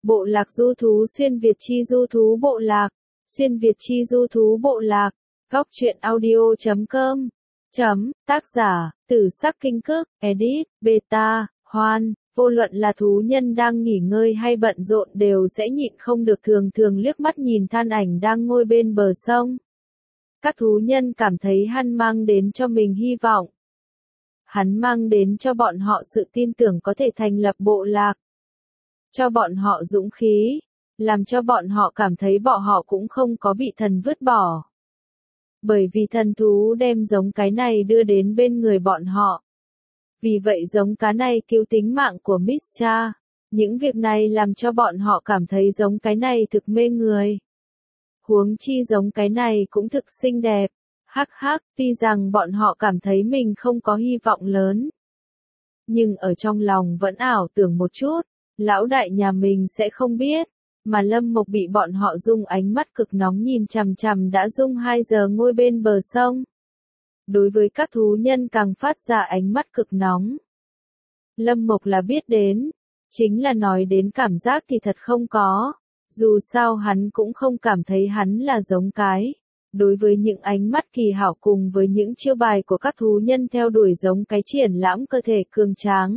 Bộ lạc du thú xuyên Việt chi du thú bộ lạc, xuyên Việt chi du thú bộ lạc, góc truyện audio.com. Tác giả, Tử Sắc Kinh Cức, edit, beta, Hoan. Vô luận là thú nhân đang nghỉ ngơi hay bận rộn đều sẽ nhịn không được thường thường liếc mắt nhìn than ảnh đang ngồi bên bờ sông. Các thú nhân cảm thấy hắn mang đến cho mình hy vọng. Hắn mang đến cho bọn họ sự tin tưởng có thể thành lập bộ lạc. Cho bọn họ dũng khí, làm cho bọn họ cảm thấy bọn họ cũng không có bị thần vứt bỏ. Bởi vì thần thú đem giống cái này đưa đến bên người bọn họ. Vì vậy giống cá này cứu tính mạng của Mischa. Những việc này làm cho bọn họ cảm thấy giống cái này thực mê người. Huống chi giống cái này cũng thực xinh đẹp. Hắc hắc, tuy rằng bọn họ cảm thấy mình không có hy vọng lớn. Nhưng ở trong lòng vẫn ảo tưởng một chút, lão đại nhà mình sẽ không biết. Mà Lâm Mộc bị bọn họ dùng ánh mắt cực nóng nhìn chằm chằm đã dùng 2 giờ ngồi bên bờ sông. Đối với các thú nhân càng phát ra ánh mắt cực nóng. Lâm Mộc là biết đến, chính là nói đến cảm giác thì thật không có. Dù sao hắn cũng không cảm thấy hắn là giống cái. Đối với những ánh mắt kỳ hảo cùng với những chiêu bài của các thú nhân theo đuổi giống cái triển lãm cơ thể cường tráng.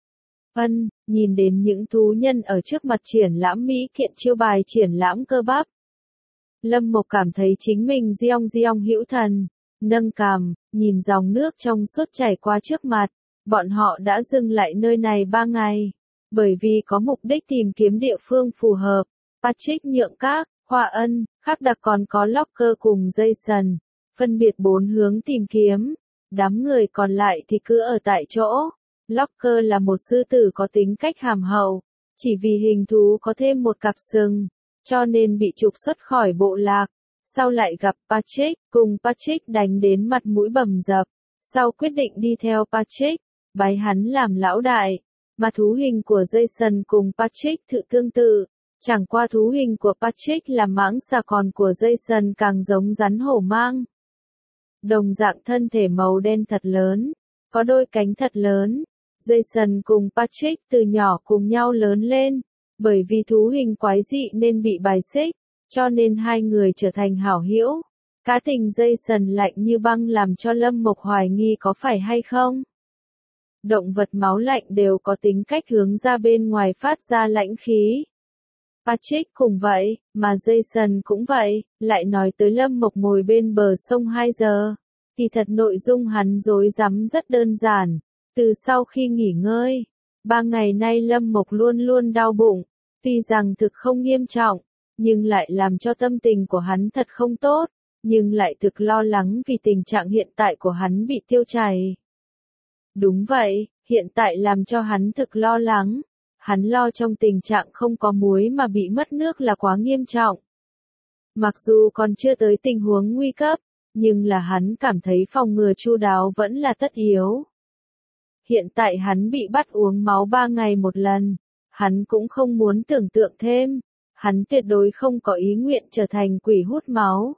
Nhìn đến những thú nhân ở trước mặt triển lãm mỹ kiện chiêu bài triển lãm cơ bắp. Lâm Mộc cảm thấy chính mình giong hữu thần, nâng cằm, nhìn dòng nước trong suốt chảy qua trước mặt. Bọn họ đã dừng lại nơi này 3 ngày, bởi vì có mục đích tìm kiếm địa phương phù hợp. Patrick Nhượng Các, Hoa Ân, Khắc Đặc còn có Locker cùng Jason, phân biệt 4 hướng tìm kiếm. Đám người còn lại thì cứ ở tại chỗ. Locker là một sư tử có tính cách hàm hậu, chỉ vì hình thú có thêm một cặp sừng, cho nên bị trục xuất khỏi bộ lạc. Sau lại gặp Patrick, cùng Patrick đánh đến mặt mũi bầm dập, sau quyết định đi theo Patrick, bái hắn làm lão đại. Mà thú hình của Jason cùng Patrick thự tương tự, chẳng qua thú hình của Patrick là mãng xà còn của Jason càng giống rắn hổ mang. Đồng dạng thân thể màu đen thật lớn, có đôi cánh thật lớn. Jason cùng Patrick từ nhỏ cùng nhau lớn lên, bởi vì thú hình quái dị nên bị bài xích, cho nên hai người trở thành hảo hữu. Cá tình Jason lạnh như băng làm cho Lâm Mộc hoài nghi có phải hay không. Động vật máu lạnh đều có tính cách hướng ra bên ngoài phát ra lãnh khí. Patrick cũng vậy, mà Jason cũng vậy, lại nói tới Lâm Mộc ngồi bên bờ sông 2 giờ. Thì thật nội dung hắn rối rắm rất đơn giản. Từ sau khi nghỉ ngơi, 3 ngày nay Lâm Mộc luôn luôn đau bụng, tuy rằng thực không nghiêm trọng, nhưng lại làm cho tâm tình của hắn thật không tốt, nhưng lại thực lo lắng vì tình trạng hiện tại của hắn bị tiêu chảy. Đúng vậy, hiện tại làm cho hắn thực lo lắng, hắn lo trong tình trạng không có muối mà bị mất nước là quá nghiêm trọng. Mặc dù còn chưa tới tình huống nguy cấp, nhưng là hắn cảm thấy phòng ngừa chu đáo vẫn là tất yếu. Hiện tại hắn bị bắt uống máu 3 ngày một lần, hắn cũng không muốn tưởng tượng thêm, hắn tuyệt đối không có ý nguyện trở thành quỷ hút máu.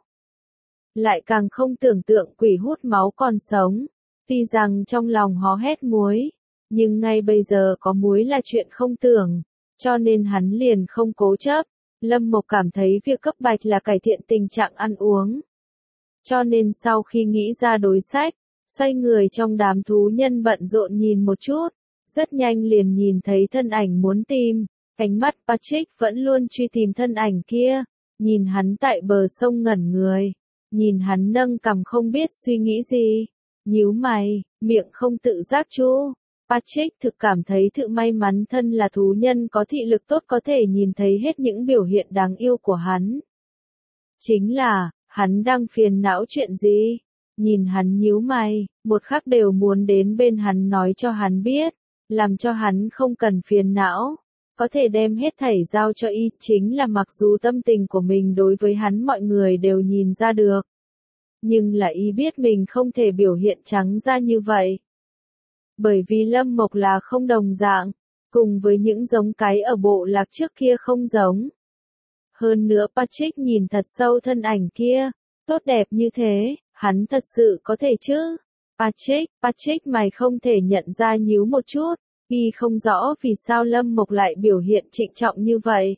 Lại càng không tưởng tượng quỷ hút máu còn sống, tuy rằng trong lòng hò hét muối, nhưng ngay bây giờ có muối là chuyện không tưởng, cho nên hắn liền không cố chấp. Lâm Mộc cảm thấy việc cấp bách là cải thiện tình trạng ăn uống. Cho nên sau khi nghĩ ra đối sách, xoay người trong đám thú nhân bận rộn nhìn một chút, rất nhanh liền nhìn thấy thân ảnh muốn tìm, ánh mắt Patrick vẫn luôn truy tìm thân ảnh kia, nhìn hắn tại bờ sông ngẩn người, nhìn hắn nâng cằm không biết suy nghĩ gì, nhíu mày, miệng không tự giác chu. Patrick thực cảm thấy tự may mắn thân là thú nhân có thị lực tốt có thể nhìn thấy hết những biểu hiện đáng yêu của hắn. Chính là, hắn đang phiền não chuyện gì? Nhìn hắn nhíu mày, một khắc đều muốn đến bên hắn nói cho hắn biết, làm cho hắn không cần phiền não, có thể đem hết thảy giao cho y, chính là mặc dù tâm tình của mình đối với hắn mọi người đều nhìn ra được. Nhưng là y biết mình không thể biểu hiện trắng ra như vậy. Bởi vì Lâm Mộc là không đồng dạng, cùng với những giống cái ở bộ lạc trước kia không giống. Hơn nữa Patrick nhìn thật sâu thân ảnh kia, tốt đẹp như thế. Hắn thật sự có thể chứ? Patrick mày không thể nhận ra nhíu một chút, Y không rõ vì sao Lâm Mộc lại biểu hiện trịnh trọng như vậy.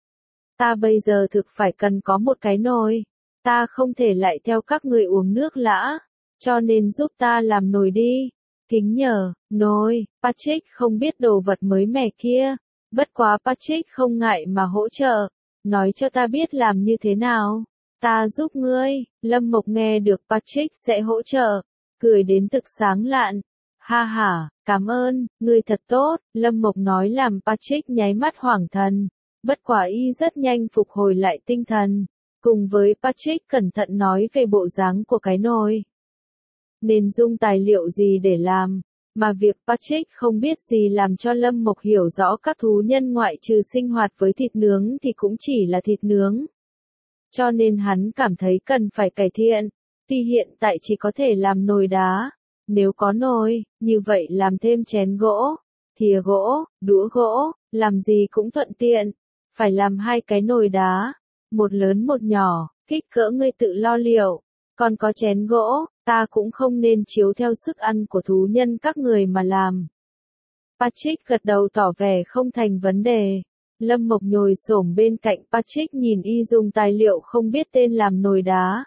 Ta bây giờ thực phải cần có một cái nồi. Ta không thể lại theo các người uống nước lã. Cho nên giúp ta làm nồi đi. Kính nhờ, nồi, Patrick không biết đồ vật mới mẻ kia. Bất quá Patrick không ngại mà hỗ trợ. Nói cho ta biết làm như thế nào. Ta giúp ngươi. Lâm Mộc nghe được Patrick sẽ hỗ trợ. Cười đến thực sáng lạn. Ha ha, cảm ơn, ngươi thật tốt. Lâm Mộc nói làm Patrick nháy mắt hoảng thần. Bất quả y rất nhanh phục hồi lại tinh thần. Cùng với Patrick cẩn thận nói về bộ dáng của cái nồi. Nên dùng tài liệu gì để làm. Mà việc Patrick không biết gì làm cho Lâm Mộc hiểu rõ các thú nhân ngoại trừ sinh hoạt với thịt nướng thì cũng chỉ là thịt nướng. Cho nên hắn cảm thấy cần phải cải thiện. Tuy hiện tại chỉ có thể làm nồi đá. Nếu có nồi, như vậy làm thêm chén gỗ, thìa gỗ, đũa gỗ, làm gì cũng thuận tiện. Phải làm 2 cái nồi đá, một lớn một nhỏ, kích cỡ ngươi tự lo liệu. Còn có chén gỗ, ta cũng không nên chiếu theo sức ăn của thú nhân các người mà làm. Patrick gật đầu tỏ vẻ không thành vấn đề. Lâm Mộc nhồi xổm bên cạnh Patrick nhìn y dùng tài liệu không biết tên làm nồi đá.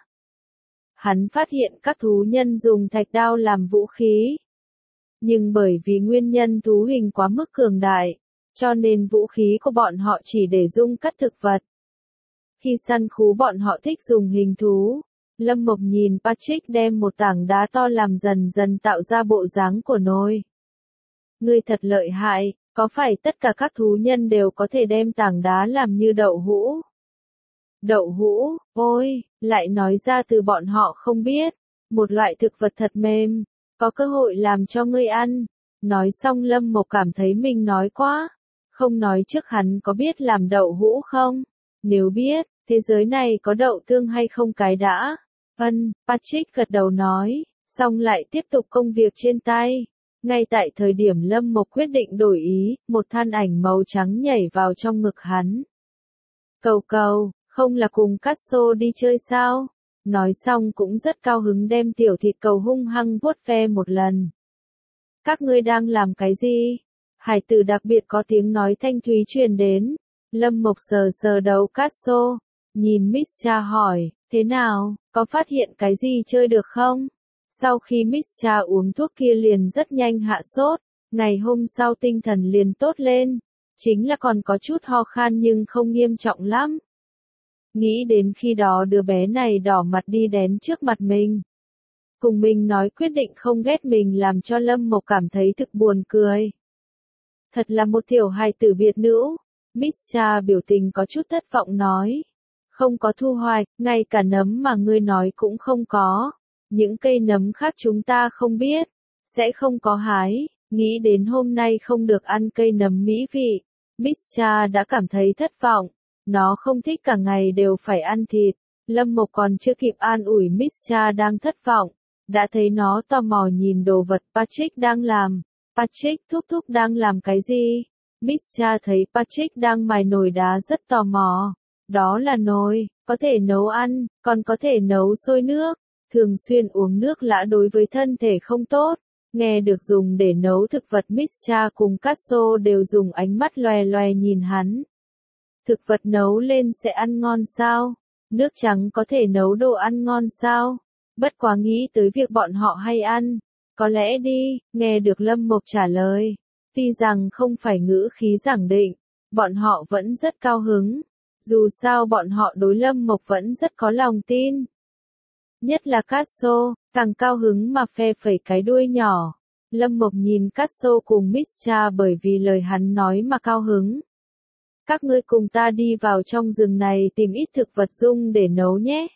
Hắn phát hiện các thú nhân dùng thạch đao làm vũ khí. Nhưng bởi vì nguyên nhân thú hình quá mức cường đại, cho nên vũ khí của bọn họ chỉ để dung cắt thực vật. Khi săn thú bọn họ thích dùng hình thú. Lâm Mộc nhìn Patrick đem một tảng đá to làm dần dần tạo ra bộ dáng của nồi. Ngươi thật lợi hại, có phải tất cả các thú nhân đều có thể đem tảng đá làm như đậu hũ? Đậu hũ, ôi, lại nói ra từ bọn họ không biết. Một loại thực vật thật mềm, có cơ hội làm cho ngươi ăn. Nói xong Lâm Mộc cảm thấy mình nói quá. Không nói trước hắn có biết làm đậu hũ không? Nếu biết, thế giới này có đậu tương hay không cái đã? Patrick gật đầu nói, xong lại tiếp tục công việc trên tay. Ngay tại thời điểm Lâm Mộc quyết định đổi ý, một thân ảnh màu trắng nhảy vào trong ngực hắn. Cầu cầu, không là cùng Cát-sô đi chơi sao? Nói xong cũng rất cao hứng đem tiểu thịt cầu hung hăng vuốt ve một lần. Các ngươi đang làm cái gì? Hải tử đặc biệt có tiếng nói thanh thúy truyền đến. Lâm Mộc sờ sờ đầu Cát-sô, nhìn Mischa hỏi, thế nào, có phát hiện cái gì chơi được không? Sau khi Mischa uống thuốc kia liền rất nhanh hạ sốt, ngày hôm sau tinh thần liền tốt lên. Chính là còn có chút ho khan nhưng không nghiêm trọng lắm. Nghĩ đến khi đó đứa bé này đỏ mặt đi đến trước mặt mình. Cùng mình nói quyết định không ghét mình làm cho Lâm Mộc cảm thấy thực buồn cười. Thật là một tiểu hài tử biệt nữ. Mischa biểu tình có chút thất vọng nói. Không có thu hoạch, ngay cả nấm mà ngươi nói cũng không có. Những cây nấm khác chúng ta không biết, sẽ không có hái. Nghĩ đến hôm nay không được ăn cây nấm mỹ vị. Mischa đã cảm thấy thất vọng. Nó không thích cả ngày đều phải ăn thịt. Lâm Mộc còn chưa kịp an ủi Mischa đang thất vọng. Đã thấy nó tò mò nhìn đồ vật Patrick đang làm. Patrick thúc thúc đang làm cái gì? Mischa thấy Patrick đang mài nồi đá rất tò mò. Đó là nồi, có thể nấu ăn, còn có thể nấu sôi nước. Thường xuyên uống nước lã đối với thân thể không tốt. Nghe được dùng để nấu thực vật Mischa cùng Cát-sô đều dùng ánh mắt loè loè nhìn hắn. Thực vật nấu lên sẽ ăn ngon sao? Nước trắng có thể nấu đồ ăn ngon sao? Bất quá nghĩ tới việc bọn họ hay ăn. Có lẽ đi, nghe được Lâm Mộc trả lời. Tuy rằng không phải ngữ khí giảng định, bọn họ vẫn rất cao hứng. Dù sao bọn họ đối Lâm Mộc vẫn rất có lòng tin. Nhất là Cát-sô, càng cao hứng mà phe phẩy cái đuôi nhỏ. Lâm Mộc nhìn Cát-sô cùng Mischa bởi vì lời hắn nói mà cao hứng. Các ngươi cùng ta đi vào trong rừng này tìm ít thực vật dùng để nấu nhé.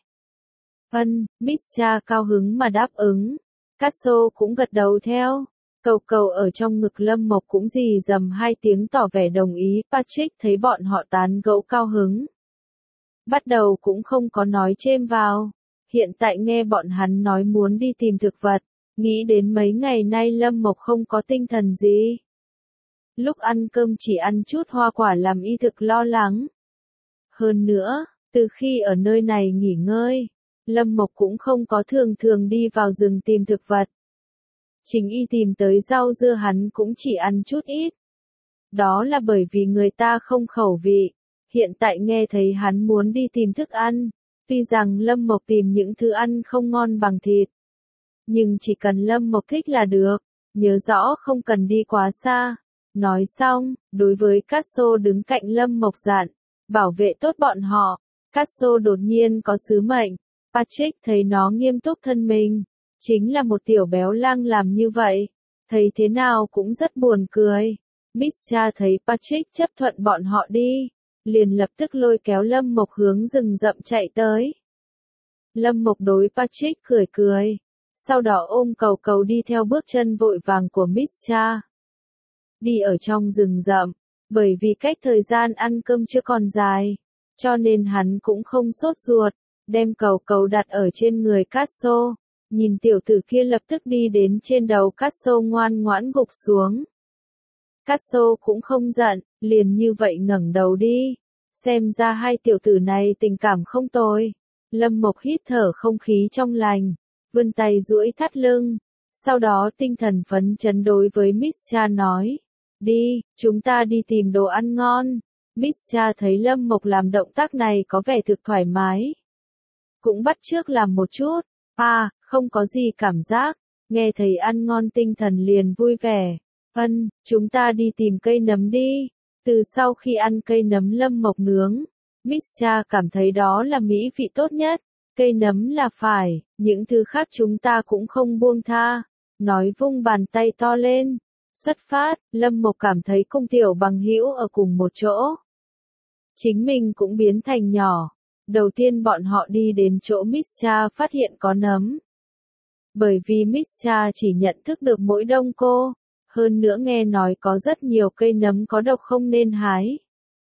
Mischa cao hứng mà đáp ứng. Cát-sô cũng gật đầu theo. Cầu cầu ở trong ngực Lâm Mộc cũng rì rầm 2 tiếng tỏ vẻ đồng ý. Patrick thấy bọn họ tán gẫu cao hứng. Bắt đầu cũng không có nói chêm vào. Hiện tại nghe bọn hắn nói muốn đi tìm thực vật. Nghĩ đến mấy ngày nay Lâm Mộc không có tinh thần gì. Lúc ăn cơm chỉ ăn chút hoa quả làm y thực lo lắng. Hơn nữa, từ khi ở nơi này nghỉ ngơi, Lâm Mộc cũng không có thường thường đi vào rừng tìm thực vật. Chính y tìm tới rau dưa hắn cũng chỉ ăn chút ít. Đó là bởi vì người ta không khẩu vị. Hiện tại nghe thấy hắn muốn đi tìm thức ăn. Tuy rằng Lâm Mộc tìm những thứ ăn không ngon bằng thịt. Nhưng chỉ cần Lâm Mộc thích là được. Nhớ rõ không cần đi quá xa. Nói xong, đối với Casso đứng cạnh Lâm Mộc dặn, bảo vệ tốt bọn họ. Casso đột nhiên có sứ mệnh. Patrick thấy nó nghiêm túc thân mình. Chính là một tiểu béo lang làm như vậy. Thấy thế nào cũng rất buồn cười. Mischa thấy Patrick chấp thuận bọn họ đi. Liền lập tức lôi kéo Lâm Mộc hướng rừng rậm chạy tới. Lâm Mộc đối Patrick cười cười. Sau đó ôm cầu cầu đi theo bước chân vội vàng của Mischa. Đi ở trong rừng rậm. Bởi vì cách thời gian ăn cơm chưa còn dài. Cho nên hắn cũng không sốt ruột. Đem cầu cầu đặt ở trên người Casso. Nhìn tiểu tử kia lập tức đi đến trên đầu Casso ngoan ngoãn gục xuống. Casso cũng không giận, liền như vậy ngẩng đầu đi. Xem ra hai tiểu tử này tình cảm không tồi. Lâm Mộc hít thở không khí trong lành, vươn tay duỗi thắt lưng. Sau đó tinh thần phấn chấn đối với Mischa nói. Đi, chúng ta đi tìm đồ ăn ngon. Mischa thấy Lâm Mộc làm động tác này có vẻ thực thoải mái. Cũng bắt chước làm một chút. Không có gì cảm giác. Nghe thấy ăn ngon tinh thần liền vui vẻ. Chúng ta đi tìm cây nấm đi. Từ sau khi ăn cây nấm Lâm Mộc nướng, Mischa cảm thấy đó là mỹ vị tốt nhất. Cây nấm là phải, những thứ khác chúng ta cũng không buông tha. Nói vung bàn tay to lên. Xuất phát, Lâm Mộc cảm thấy cùng tiểu bằng hữu ở cùng một chỗ. Chính mình cũng biến thành nhỏ. Đầu tiên bọn họ đi đến chỗ Mischa phát hiện có nấm. Bởi vì Mischa chỉ nhận thức được mỗi đông cô. Hơn nữa nghe nói có rất nhiều cây nấm có độc không nên hái.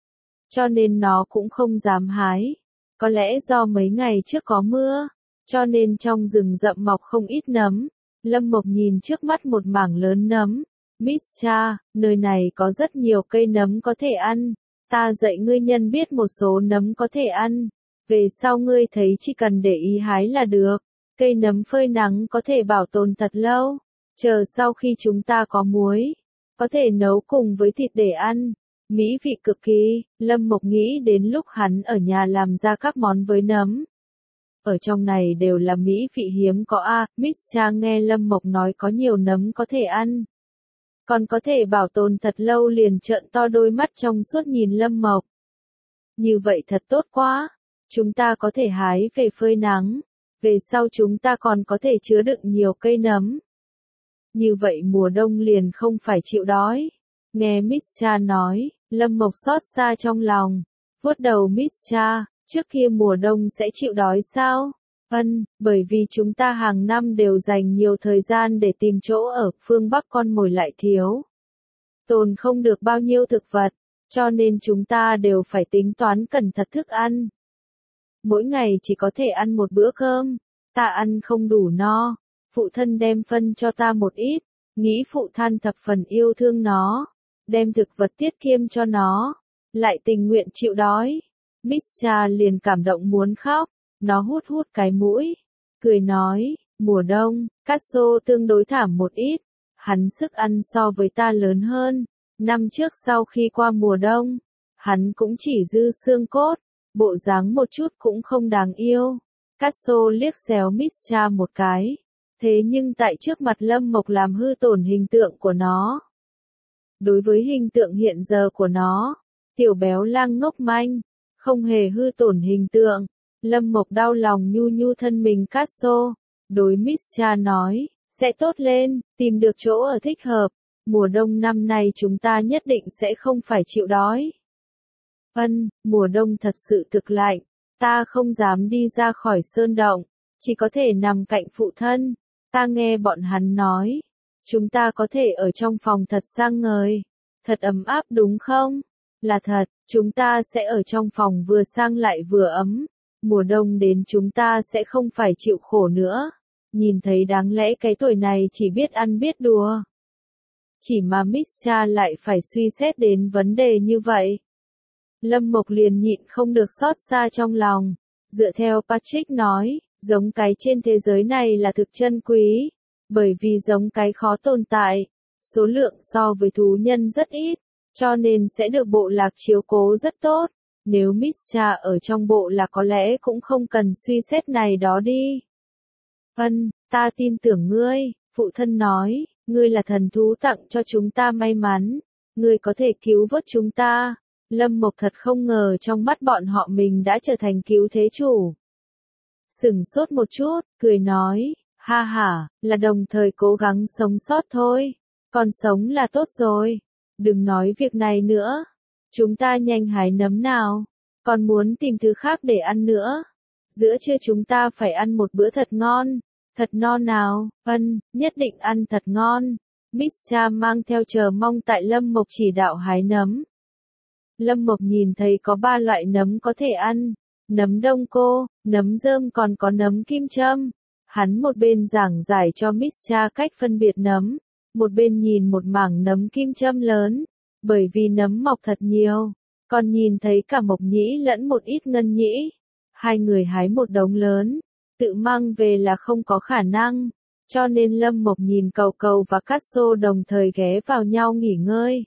Cho nên nó cũng không dám hái. Có lẽ do mấy ngày trước có mưa. Cho nên trong rừng rậm mọc không ít nấm. Lâm Mộc nhìn trước mắt một mảng lớn nấm. Mischa, nơi này có rất nhiều cây nấm có thể ăn. Ta dạy ngươi nhận biết một số nấm có thể ăn. Về sau ngươi thấy chỉ cần để ý hái là được. Cây nấm phơi nắng có thể bảo tồn thật lâu. Chờ sau khi chúng ta có muối, có thể nấu cùng với thịt để ăn. Mỹ vị cực kỳ, Lâm Mộc nghĩ đến lúc hắn ở nhà làm ra các món với nấm. Ở trong này đều là mỹ vị hiếm có Mischa nghe Lâm Mộc nói có nhiều nấm có thể ăn. Còn có thể bảo tồn thật lâu liền trợn to đôi mắt trong suốt nhìn Lâm Mộc. Như vậy thật tốt quá. Chúng ta có thể hái về phơi nắng. Về sau chúng ta còn có thể chứa đựng nhiều cây nấm. Như vậy mùa đông liền không phải chịu đói. Nghe Mischa nói, Lâm Mộc xót xa trong lòng. Vuốt đầu Mischa, trước kia mùa đông sẽ chịu đói sao? Bởi vì chúng ta hàng năm đều dành nhiều thời gian để tìm chỗ ở phương Bắc con mồi lại thiếu. Tồn không được bao nhiêu thực vật, cho nên chúng ta đều phải tính toán cẩn thận thức ăn. Mỗi ngày chỉ có thể ăn một bữa cơm, ta ăn không đủ no. Phụ thân đem phân cho ta một ít, nghĩ phụ thân thập phần yêu thương nó, đem thực vật tiết kiệm cho nó, lại tình nguyện chịu đói. Mischa liền cảm động muốn khóc, nó hút hút cái mũi, cười nói, mùa đông, Casso tương đối thảm một ít, hắn sức ăn so với ta lớn hơn, năm trước sau khi qua mùa đông, hắn cũng chỉ dư xương cốt, bộ dáng một chút cũng không đáng yêu. Casso liếc xéo Mischa một cái. Thế nhưng tại trước mặt Lâm Mộc làm hư tổn hình tượng của nó. Đối với hình tượng hiện giờ của nó, tiểu béo lang ngốc manh, không hề hư tổn hình tượng. Lâm Mộc đau lòng nhu nhu thân mình Casso. Đối Mischa nói, sẽ tốt lên, tìm được chỗ ở thích hợp. Mùa đông năm nay chúng ta nhất định sẽ không phải chịu đói. Mùa đông thật sự thực lạnh. Ta không dám đi ra khỏi sơn động, chỉ có thể nằm cạnh phụ thân. Ta nghe bọn hắn nói, chúng ta có thể ở trong phòng thật sang ngời, thật ấm áp đúng không? Là thật, chúng ta sẽ ở trong phòng vừa sang lại vừa ấm. Mùa đông đến chúng ta sẽ không phải chịu khổ nữa. Nhìn thấy đáng lẽ cái tuổi này chỉ biết ăn biết đùa. Chỉ mà Mischa lại phải suy xét đến vấn đề như vậy. Lâm Mộc liền nhịn không được xót xa trong lòng. Dựa theo Patrick nói, giống cái trên thế giới này là thực chân quý. Bởi vì giống cái khó tồn tại, số lượng so với thú nhân rất ít, cho nên sẽ được bộ lạc chiếu cố rất tốt. Nếu Mischa ở trong bộ lạc có lẽ cũng không cần suy xét này đó đi. Ta tin tưởng ngươi, phụ thân nói, ngươi là thần thú tặng cho chúng ta may mắn, ngươi có thể cứu vớt chúng ta. Lâm Mộc thật không ngờ trong mắt bọn họ mình đã trở thành cứu thế chủ. Sửng sốt một chút, cười nói, ha ha, là đồng thời cố gắng sống sót thôi, còn sống là tốt rồi, đừng nói việc này nữa, chúng ta nhanh hái nấm nào, còn muốn tìm thứ khác để ăn nữa. Giữa trưa chúng ta phải ăn một bữa thật ngon, thật no nào, nhất định ăn thật ngon. Mischa mang theo chờ mong tại Lâm Mộc chỉ đạo hái nấm. Lâm Mộc nhìn thấy có 3 loại nấm có thể ăn, nấm đông cô, nấm rơm còn có nấm kim châm. Hắn một bên giảng giải cho Mischa cách phân biệt nấm, một bên nhìn một mảng nấm kim châm lớn, bởi vì nấm mọc thật nhiều, còn nhìn thấy cả Mộc Nhĩ lẫn một ít Ngân Nhĩ. Hai người hái một đống lớn, tự mang về là không có khả năng, cho nên Lâm Mộc nhìn Cầu Cầu và Cát Sô đồng thời ghé vào nhau nghỉ ngơi.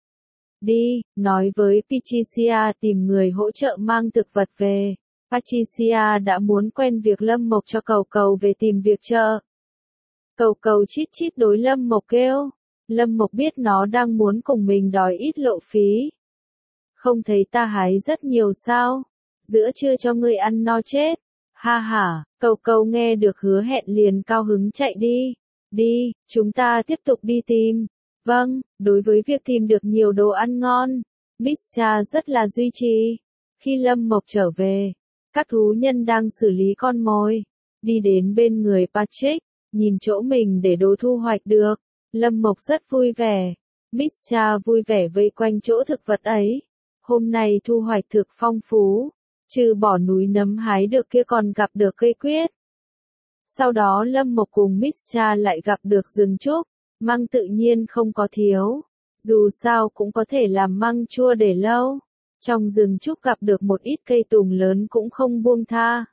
Đi, nói với Patricia tìm người hỗ trợ mang thực vật về. Patricia đã muốn quen việc Lâm Mộc cho Cầu Cầu về tìm việc trợ. Cầu Cầu chít chít đối Lâm Mộc kêu. Lâm Mộc biết nó đang muốn cùng mình đòi ít lộ phí. Không thấy ta hái rất nhiều sao? Giữa trưa cho ngươi ăn no chết. Ha ha, Cầu Cầu nghe được hứa hẹn liền cao hứng chạy đi. Đi, chúng ta tiếp tục đi tìm. Vâng, đối với việc tìm được nhiều đồ ăn ngon, Mischa rất là duy trì. Khi Lâm Mộc trở về, các thú nhân đang xử lý con mồi. Đi đến bên người Patrick, nhìn chỗ mình để đồ thu hoạch được. Lâm Mộc rất vui vẻ. Mischa vui vẻ vây quanh chỗ thực vật ấy. Hôm nay thu hoạch thực phong phú. Trừ bỏ núi nấm hái được kia còn gặp được cây quyết. Sau đó Lâm Mộc cùng Mischa lại gặp được rừng trúc. Măng tự nhiên không có thiếu. Dù sao cũng có thể làm măng chua để lâu. Trong rừng trúc gặp được một ít cây tùng lớn cũng không buông tha.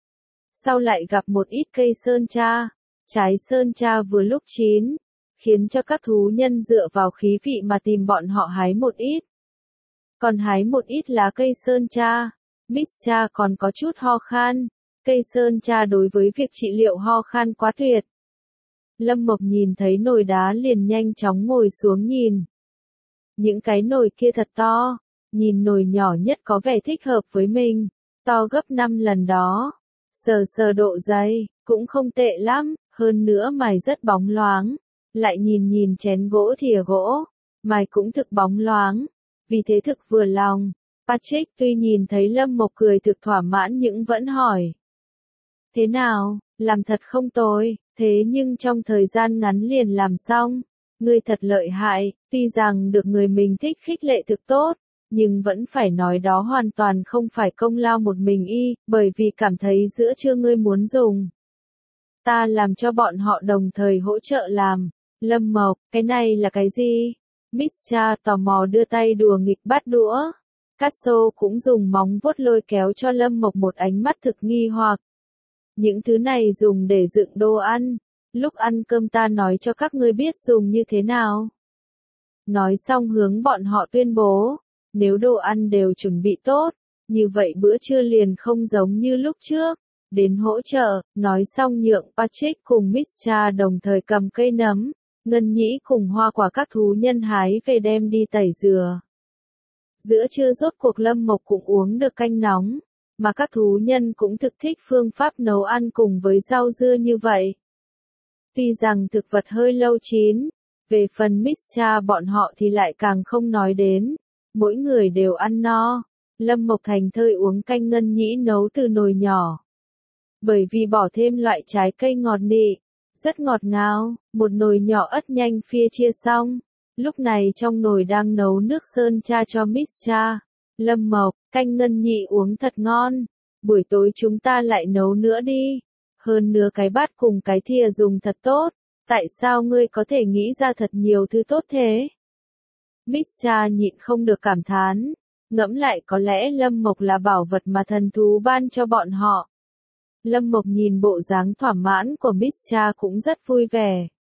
Sau lại gặp một ít cây sơn tra. Trái sơn tra vừa lúc chín, khiến cho các thú nhân dựa vào khí vị mà tìm bọn họ hái một ít. Còn hái một ít lá cây sơn tra. Mischa còn có chút ho khan. Cây sơn tra đối với việc trị liệu ho khan quá tuyệt. Lâm Mộc nhìn thấy nồi đá liền nhanh chóng ngồi xuống nhìn. Những cái nồi kia thật to, nhìn nồi nhỏ nhất có vẻ thích hợp với mình, to gấp 5 lần đó. Sờ sờ độ dày, cũng không tệ lắm, hơn nữa mài rất bóng loáng. Lại nhìn nhìn chén gỗ thìa gỗ, mài cũng thực bóng loáng, vì thế thực vừa lòng. Patrick tuy nhìn thấy Lâm Mộc cười thực thỏa mãn nhưng vẫn hỏi. Thế nào, làm thật không tồi, thế nhưng trong thời gian ngắn liền làm xong. Ngươi thật lợi hại, tuy rằng được người mình thích khích lệ thực tốt, nhưng vẫn phải nói đó hoàn toàn không phải công lao một mình y, bởi vì cảm thấy giữa trưa ngươi muốn dùng. Ta làm cho bọn họ đồng thời hỗ trợ làm. Lâm Mộc, cái này là cái gì? Mischa tò mò đưa tay đùa nghịch bát đũa. Cát Sô cũng dùng móng vuốt lôi kéo cho Lâm Mộc một ánh mắt thực nghi hoặc. Những thứ này dùng để dựng đồ ăn. Lúc ăn cơm ta nói cho các ngươi biết dùng như thế nào. Nói xong hướng bọn họ tuyên bố. Nếu đồ ăn đều chuẩn bị tốt, như vậy bữa trưa liền không giống như lúc trước. Đến hỗ trợ, nói xong nhượng Patrick cùng Mischa đồng thời cầm cây nấm, Ngân Nhĩ cùng hoa quả các thú nhân hái về đem đi tẩy dừa. Giữa trưa rốt cuộc Lâm Mộc cũng uống được canh nóng, mà các thú nhân cũng thực thích phương pháp nấu ăn cùng với rau dưa như vậy. Tuy rằng thực vật hơi lâu chín, về phần Mischa bọn họ thì lại càng không nói đến, mỗi người đều ăn no. Lâm Mộc thành thơi uống canh Ngân Nhĩ nấu từ nồi nhỏ. Bởi vì bỏ thêm loại trái cây ngọt nị, rất ngọt ngào, một nồi nhỏ ớt nhanh phi chia xong. Lúc này trong nồi đang nấu nước sơn cha cho Mischa. Lâm Mộc, canh Ngân Nhĩ uống thật ngon. Buổi tối chúng ta lại nấu nữa đi. Hơn nữa cái bát cùng cái thìa dùng thật tốt. Tại sao ngươi có thể nghĩ ra thật nhiều thứ tốt thế? Mischa nhịn không được cảm thán. Ngẫm lại có lẽ Lâm Mộc là bảo vật mà thần thú ban cho bọn họ. Lâm Mộc nhìn bộ dáng thỏa mãn của Mischa cũng rất vui vẻ.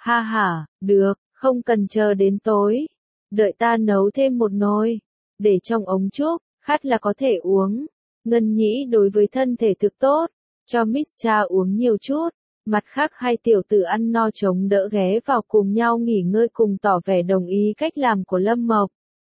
Ha ha, được, không cần chờ đến tối. Đợi ta nấu thêm một nồi. Để trong ống trúc, khát là có thể uống. Ngân nhĩ đối với thân thể thực tốt. Cho mix cha uống nhiều chút. Mặt khác hai tiểu tử ăn no chống đỡ ghé vào cùng nhau nghỉ ngơi cùng tỏ vẻ đồng ý cách làm của Lâm Mộc.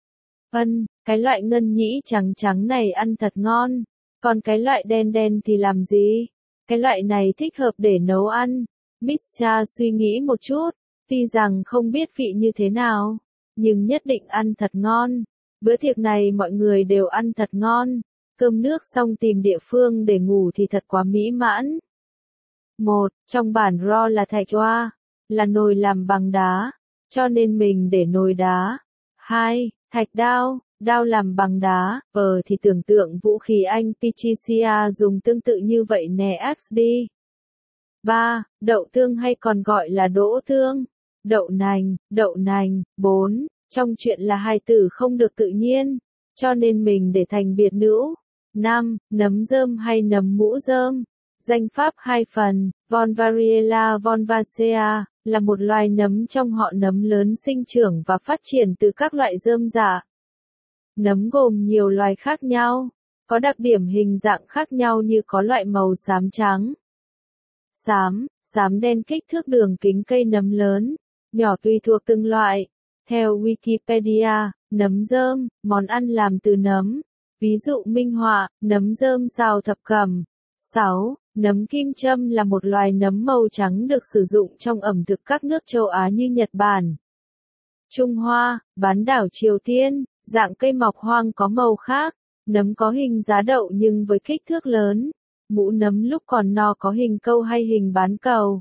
Cái loại ngân nhĩ trắng trắng này ăn thật ngon. Còn cái loại đen đen thì làm gì? Cái loại này thích hợp để nấu ăn. Mix cha suy nghĩ một chút. Tuy rằng không biết vị như thế nào. Nhưng nhất định ăn thật ngon. Bữa tiệc này mọi người đều ăn thật ngon. Cơm nước xong tìm địa phương để ngủ thì thật quá mỹ mãn. Trong bản raw là thạch oa, là nồi làm bằng đá, cho nên mình để nồi đá. 2. Thạch đao, đao làm bằng đá, thì tưởng tượng vũ khí anh Pichicia dùng tương tự như vậy nè XD. 3. Đậu tương hay còn gọi là đỗ tương, đậu nành. 4. Trong chuyện là hai từ không được tự nhiên, cho nên mình để thành biệt nữ. 5. Nấm rơm hay nấm mũ rơm. Danh pháp 2 phần, Von Variella Vonvacea, là một loài nấm trong họ nấm lớn sinh trưởng và phát triển từ các loại rơm rạ. Nấm gồm nhiều loài khác nhau, có đặc điểm hình dạng khác nhau như có loại màu xám trắng, xám đen, kích thước đường kính cây nấm lớn, nhỏ tùy thuộc từng loại. Theo Wikipedia, nấm rơm, món ăn làm từ nấm. Ví dụ minh họa, nấm rơm xào thập cẩm. 6. Nấm kim châm là một loài nấm màu trắng được sử dụng trong ẩm thực các nước châu Á như Nhật Bản, Trung Hoa, bán đảo Triều Tiên. Dạng cây mọc hoang có màu khác. Nấm có hình giá đậu nhưng với kích thước lớn. Mũ nấm lúc còn no có hình câu hay hình bán cầu.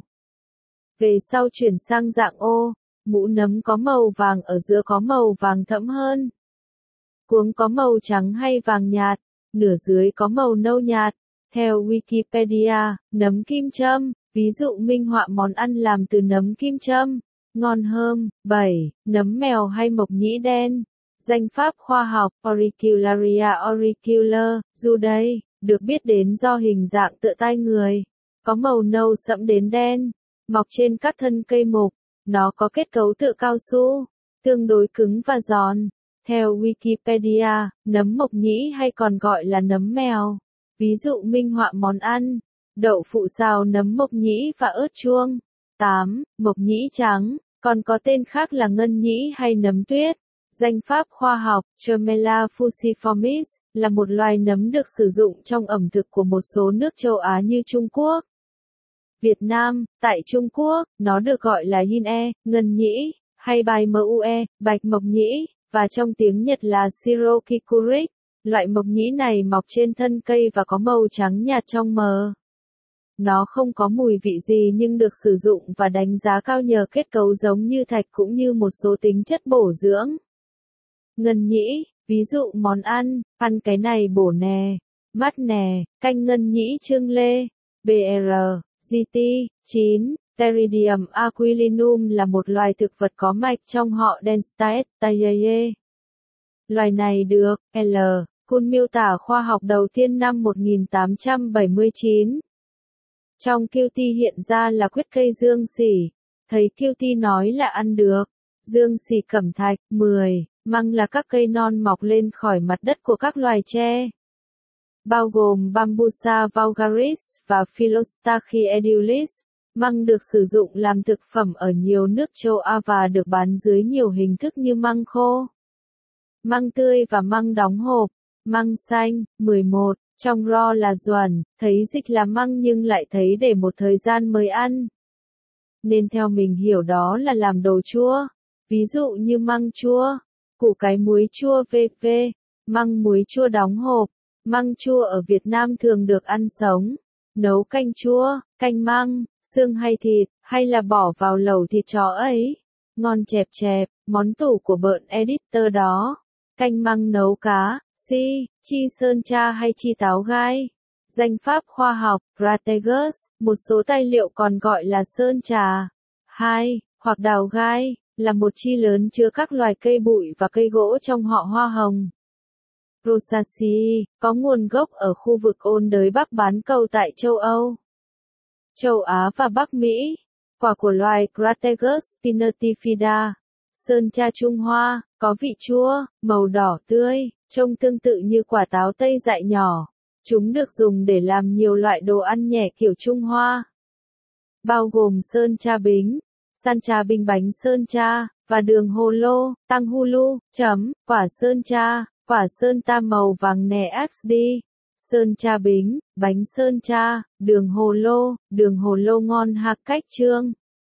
Về sau chuyển sang dạng ô. Mũ nấm có màu vàng, ở giữa có màu vàng thẫm hơn. Cuống có màu trắng hay vàng nhạt, nửa dưới có màu nâu nhạt. Theo Wikipedia, nấm kim châm, ví dụ minh họa món ăn làm từ nấm kim châm, ngon hơn. 7. Nấm mèo hay mộc nhĩ đen. Danh pháp khoa học, Auricularia auricular, Juday, được biết đến do hình dạng tựa tai người, có màu nâu sẫm đến đen, mọc trên các thân cây mục. Nó có kết cấu tựa cao su, tương đối cứng và giòn. Theo Wikipedia, nấm mộc nhĩ hay còn gọi là nấm mèo. Ví dụ minh họa món ăn, đậu phụ xào nấm mộc nhĩ và ớt chuông. 8. Mộc nhĩ trắng, còn có tên khác là ngân nhĩ hay nấm tuyết. Danh pháp khoa học, Tremella fusiformis, là một loài nấm được sử dụng trong ẩm thực của một số nước châu Á như Trung Quốc, Việt Nam. Tại Trung Quốc, nó được gọi là yin-e, ngân nhĩ, hay bai mue, bạch mộc nhĩ, và trong tiếng Nhật là shirokikurik. Loại mộc nhĩ này mọc trên thân cây và có màu trắng nhạt trong mờ. Nó không có mùi vị gì nhưng được sử dụng và đánh giá cao nhờ kết cấu giống như thạch cũng như một số tính chất bổ dưỡng. Ngân nhĩ, ví dụ món ăn cái này bổ nè, mắt nè, canh ngân nhĩ trương lê. BR, GT. 9. Pteridium aquilinum là một loài thực vật có mạch trong họ Denstaceae. Loài này được L. Kuhn miêu tả khoa học đầu tiên năm 1879. Trong QT hiện ra là quyết cây dương sỉ. Thấy QT nói là ăn được. Dương sỉ cẩm thạch. 10. Măng là các cây non mọc lên khỏi mặt đất của các loài tre, bao gồm Bambusa vulgaris và Philostachys edulis. Măng được sử dụng làm thực phẩm ở nhiều nước châu Á và được bán dưới nhiều hình thức như măng khô, măng tươi và măng đóng hộp. Măng xanh. 11. Trong raw là duẩn, thấy dịch là măng nhưng lại thấy để một thời gian mới ăn, nên theo mình hiểu đó là làm đồ chua. Ví dụ như măng chua, củ cái muối chua vv, măng muối chua đóng hộp. Măng chua ở Việt Nam thường được ăn sống, nấu canh chua, canh măng, xương hay thịt, hay là bỏ vào lẩu thịt chó ấy. Ngon chẹp chẹp, món tủ của bợn editor đó. Canh măng nấu cá, chi sơn cha hay chi táo gai. Danh pháp khoa học, Prategus, một số tài liệu còn gọi là sơn trà. 2. Hoặc đào gai, là một chi lớn chứa các loài cây bụi và cây gỗ trong họ hoa hồng. Rosaceae, có nguồn gốc ở khu vực ôn đới Bắc bán cầu tại châu Âu, châu Á và Bắc Mỹ. quả của loài Crataegus spinatifida. Sơn tra Trung Hoa, có vị chua, màu đỏ tươi, trông tương tự như quả táo tây dại nhỏ. Chúng được dùng để làm nhiều loại đồ ăn nhẹ kiểu Trung Hoa, bao gồm sơn cha bính, san cha binh bánh sơn cha, và đường hồ lô, tăng hulu, quả sơn ta màu vàng nẻ XD, sơn cha bính, bánh sơn cha, đường hồ lô ngon hạc cách trương.